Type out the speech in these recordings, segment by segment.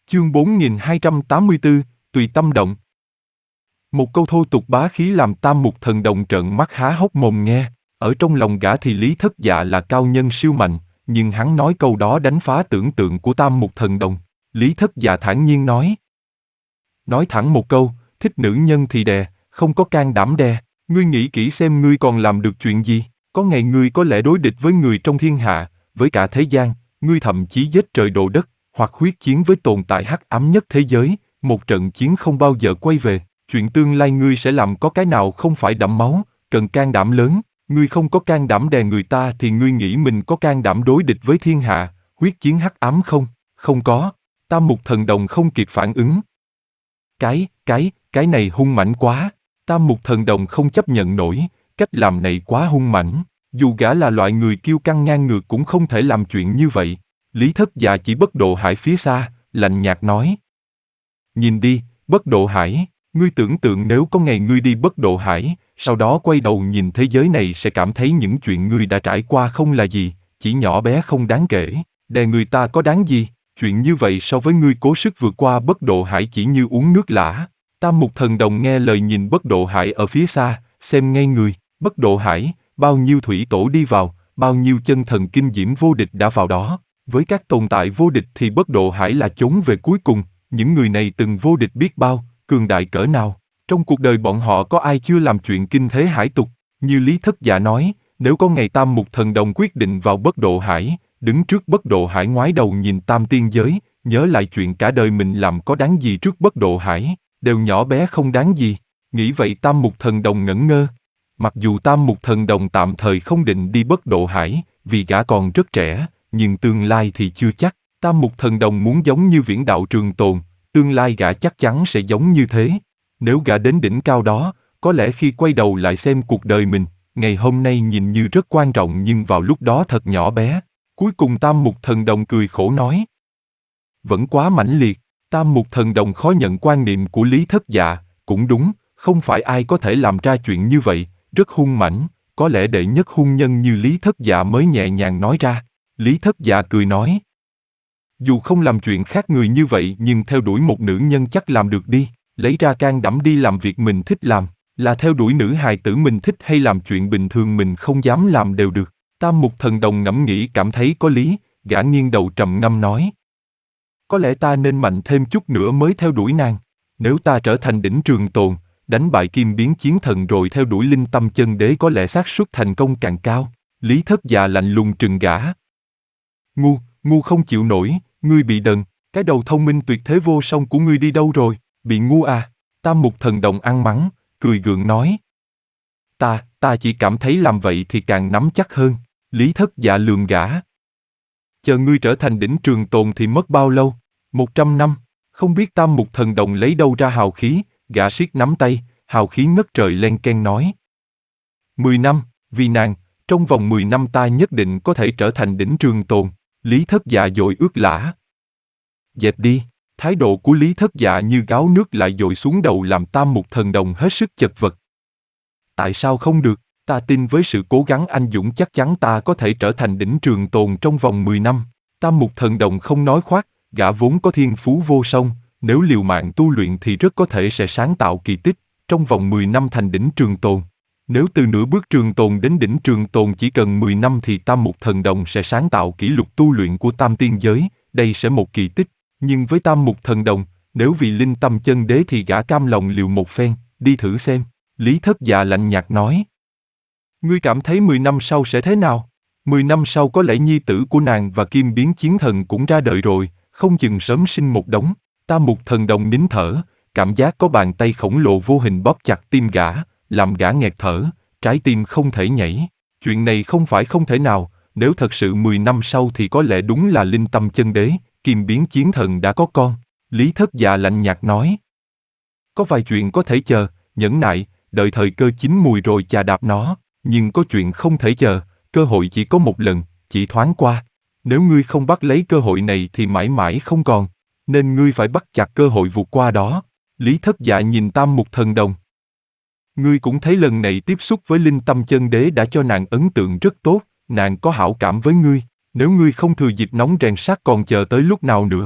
Chương 4284, Tùy tâm động. Một câu thô tục bá khí làm Tam Mục Thần Đồng trợn mắt há hốc mồm nghe. Ở trong lòng gã thì Lý Thất Dạ là cao nhân siêu mạnh, nhưng hắn nói câu đó đánh phá tưởng tượng của Tam Mục Thần Đồng. Lý Thất Dạ thản nhiên nói. Nói thẳng một câu, thích nữ nhân thì đè, không có can đảm đè. Ngươi nghĩ kỹ xem ngươi còn làm được chuyện gì. Có ngày ngươi có lẽ đối địch với người trong thiên hạ, với cả thế gian, ngươi thậm chí giết trời độ đất, hoặc huyết chiến với tồn tại hắc ám nhất thế giới, một trận chiến không bao giờ quay về. Chuyện tương lai ngươi sẽ làm có cái nào không phải đẫm máu, cần can đảm lớn. Ngươi không có can đảm đè người ta thì ngươi nghĩ mình có can đảm đối địch với thiên hạ, huyết chiến hắc ám không? Không có. Tam Mục Thần Đồng không kịp phản ứng. Cái này hung mãnh quá. Tam Mục Thần Đồng không chấp nhận nổi, cách làm này quá hung mãnh. Dù gã là loại người kiêu căng ngang ngược cũng không thể làm chuyện như vậy. Lý Thất Dạ chỉ Bất Độ Hải phía xa, lạnh nhạt nói. Nhìn đi, Bất Độ Hải, ngươi tưởng tượng nếu có ngày ngươi đi Bất Độ Hải, sau đó quay đầu nhìn thế giới này sẽ cảm thấy những chuyện ngươi đã trải qua không là gì, chỉ nhỏ bé không đáng kể, đè người ta có đáng gì, chuyện như vậy so với ngươi cố sức vượt qua Bất Độ Hải chỉ như uống nước lã. Tam Mục Thần Đồng nghe lời nhìn Bất Độ Hải ở phía xa, xem ngay người, Bất Độ Hải, bao nhiêu thủy tổ đi vào, bao nhiêu chân thần kinh diễm vô địch đã vào đó. Với các tồn tại vô địch thì Bất Độ Hải là chốn về cuối cùng, những người này từng vô địch biết bao, cường đại cỡ nào. Trong cuộc đời bọn họ có ai chưa làm chuyện kinh thế hải tục, như Lý Thất Dạ nói, nếu có ngày Tam Mục Thần Đồng quyết định vào Bất Độ Hải, đứng trước Bất Độ Hải ngoái đầu nhìn Tam Tiên Giới, nhớ lại chuyện cả đời mình làm có đáng gì trước Bất Độ Hải, đều nhỏ bé không đáng gì. Nghĩ vậy Tam Mục Thần Đồng ngẩn ngơ. Mặc dù Tam Mục Thần Đồng tạm thời không định đi Bất Độ Hải, vì gã còn rất trẻ, nhưng tương lai thì chưa chắc. Tam Mục Thần Đồng muốn giống như Viễn Đạo Trường Tồn, tương lai gã chắc chắn sẽ giống như thế. Nếu gã đến đỉnh cao đó, có lẽ khi quay đầu lại xem cuộc đời mình, ngày hôm nay nhìn như rất quan trọng nhưng vào lúc đó thật nhỏ bé. Cuối cùng Tam Mục Thần Đồng cười khổ nói. Vẫn quá mãnh liệt. Tam Mục Thần Đồng khó nhận quan niệm của Lý Thất Dạ, cũng đúng, không phải ai có thể làm ra chuyện như vậy, rất hung mãnh, có lẽ đệ nhất hung nhân như Lý Thất Dạ mới nhẹ nhàng nói ra. Lý Thất Dạ cười nói. Dù không làm chuyện khác người như vậy nhưng theo đuổi một nữ nhân chắc làm được đi, lấy ra can đảm đi làm việc mình thích làm, là theo đuổi nữ hài tử mình thích hay làm chuyện bình thường mình không dám làm đều được. Tam Mục Thần Đồng ngẫm nghĩ cảm thấy có lý, gã nghiêng đầu trầm ngâm nói. Có lẽ ta nên mạnh thêm chút nữa mới theo đuổi nàng. Nếu ta trở thành đỉnh trường tồn, đánh bại Kim Biến Chiến Thần rồi theo đuổi Linh Tâm Chân Đế có lẽ xác suất thành công càng cao. Lý Thất Dạ lạnh lùng trừng gã. Ngu không chịu nổi, ngươi bị đần, cái đầu thông minh tuyệt thế vô song của ngươi đi đâu rồi, bị ngu à? Tam Mục Thần Đồng ăn mắng, cười gượng nói. Ta chỉ cảm thấy làm vậy thì càng nắm chắc hơn. Lý Thất Dạ lườm gã. Chờ ngươi trở thành đỉnh trường tồn thì mất bao lâu? 100 năm. Không biết Tam Mục Thần Đồng lấy đâu ra hào khí, gã siết nắm tay, hào khí ngất trời len ken nói. 10 năm, vì nàng, trong vòng 10 năm ta nhất định có thể trở thành đỉnh trường tồn. Lý Thất Dạ dội ướt lã. Dẹp đi. Thái độ của Lý Thất Dạ như gáo nước lại dội xuống đầu làm Tam Mục Thần Đồng hết sức chật vật. Tại sao không được? Ta tin với sự cố gắng anh dũng chắc chắn ta có thể trở thành đỉnh trường tồn trong vòng 10 năm. Tam Mục Thần Đồng không nói khoác, gã vốn có thiên phú vô song, nếu liều mạng tu luyện thì rất có thể sẽ sáng tạo kỳ tích, trong vòng 10 năm thành đỉnh trường tồn. Nếu từ nửa bước trường tồn đến đỉnh trường tồn chỉ cần 10 năm thì Tam Mục Thần Đồng sẽ sáng tạo kỷ lục tu luyện của Tam Tiên Giới, đây sẽ một kỳ tích. Nhưng với Tam Mục Thần Đồng, nếu vì Linh Tâm Chân Đế thì gã cam lòng liều một phen, đi thử xem. Lý Thất Dạ lạnh nhạt nói. Ngươi cảm thấy 10 năm sau sẽ thế nào? 10 năm sau có lẽ nhi tử của nàng và Kim Biến Chiến Thần cũng ra đời rồi, không chừng sớm sinh một đống. Tam Mục Thần Đồng nín thở, cảm giác có bàn tay khổng lồ vô hình bóp chặt tim gã, làm gã nghẹt thở, trái tim không thể nhảy. Chuyện này không phải không thể nào, nếu thật sự 10 năm sau thì có lẽ đúng là Linh Tâm Chân Đế, Kim Biến Chiến Thần đã có con. Lý Thất Dạ lạnh nhạt nói. Có vài chuyện có thể chờ, nhẫn nại, đợi thời cơ chín mùi rồi chà đạp nó, nhưng có chuyện không thể chờ, cơ hội chỉ có một lần, chỉ thoáng qua. Nếu ngươi không bắt lấy cơ hội này thì mãi mãi không còn, nên ngươi phải bắt chặt cơ hội vụt qua đó. Lý Thất Dạ nhìn Tam Mục Thần Đồng. Ngươi cũng thấy lần này tiếp xúc với Linh Tâm Chân Đế đã cho nàng ấn tượng rất tốt, nàng có hảo cảm với ngươi, nếu ngươi không thừa dịp nóng rèn sắt còn chờ tới lúc nào nữa?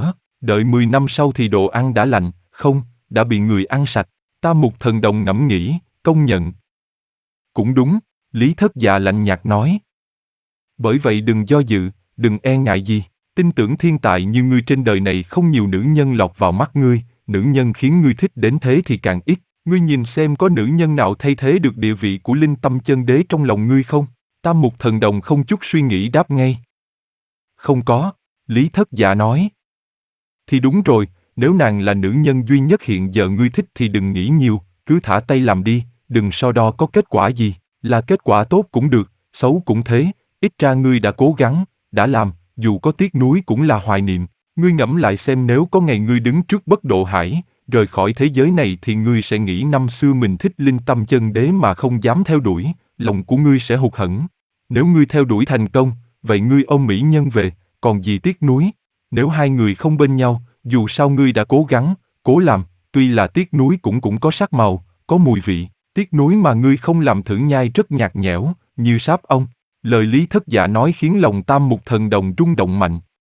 Đợi 10 năm sau thì đồ ăn đã lạnh, không, đã bị người ăn sạch. Tam Mục Thần Đồng ngẫm nghĩ, công nhận. Cũng đúng, Lý Thất Dạ lạnh nhạt nói. Bởi vậy đừng do dự, đừng e ngại gì. Tin tưởng thiên tài như ngươi trên đời này không nhiều nữ nhân lọt vào mắt ngươi, nữ nhân khiến ngươi thích đến thế thì càng ít. Ngươi nhìn xem có nữ nhân nào thay thế được địa vị của Linh Tâm Chân Đế trong lòng ngươi không? Tam Mục Thần Đồng không chút suy nghĩ đáp ngay. Không có, Lý Thất Dạ nói. Thì đúng rồi, nếu nàng là nữ nhân duy nhất hiện giờ ngươi thích thì đừng nghĩ nhiều, cứ thả tay làm đi, đừng so đo có kết quả gì, là kết quả tốt cũng được, xấu cũng thế, ít ra ngươi đã cố gắng, đã làm, dù có tiếc nuối cũng là hoài niệm. Ngươi ngẫm lại xem nếu có ngày ngươi đứng trước Bất Độ Hải, rời khỏi thế giới này thì ngươi sẽ nghĩ năm xưa mình thích Linh Tâm Chân Đế mà không dám theo đuổi, lòng của ngươi sẽ hụt hẫng. Nếu ngươi theo đuổi thành công, vậy ngươi ôm mỹ nhân về, còn gì tiếc nuối. Nếu hai người không bên nhau, dù sao ngươi đã cố gắng, cố làm, tuy là tiếc nuối cũng có sắc màu, có mùi vị, tiếc nuối mà ngươi không làm thử nhai rất nhạt nhẽo, như sáp ong. Lời Lý Thất Dạ nói khiến lòng Tam Mục Thần Đồng rung động mạnh.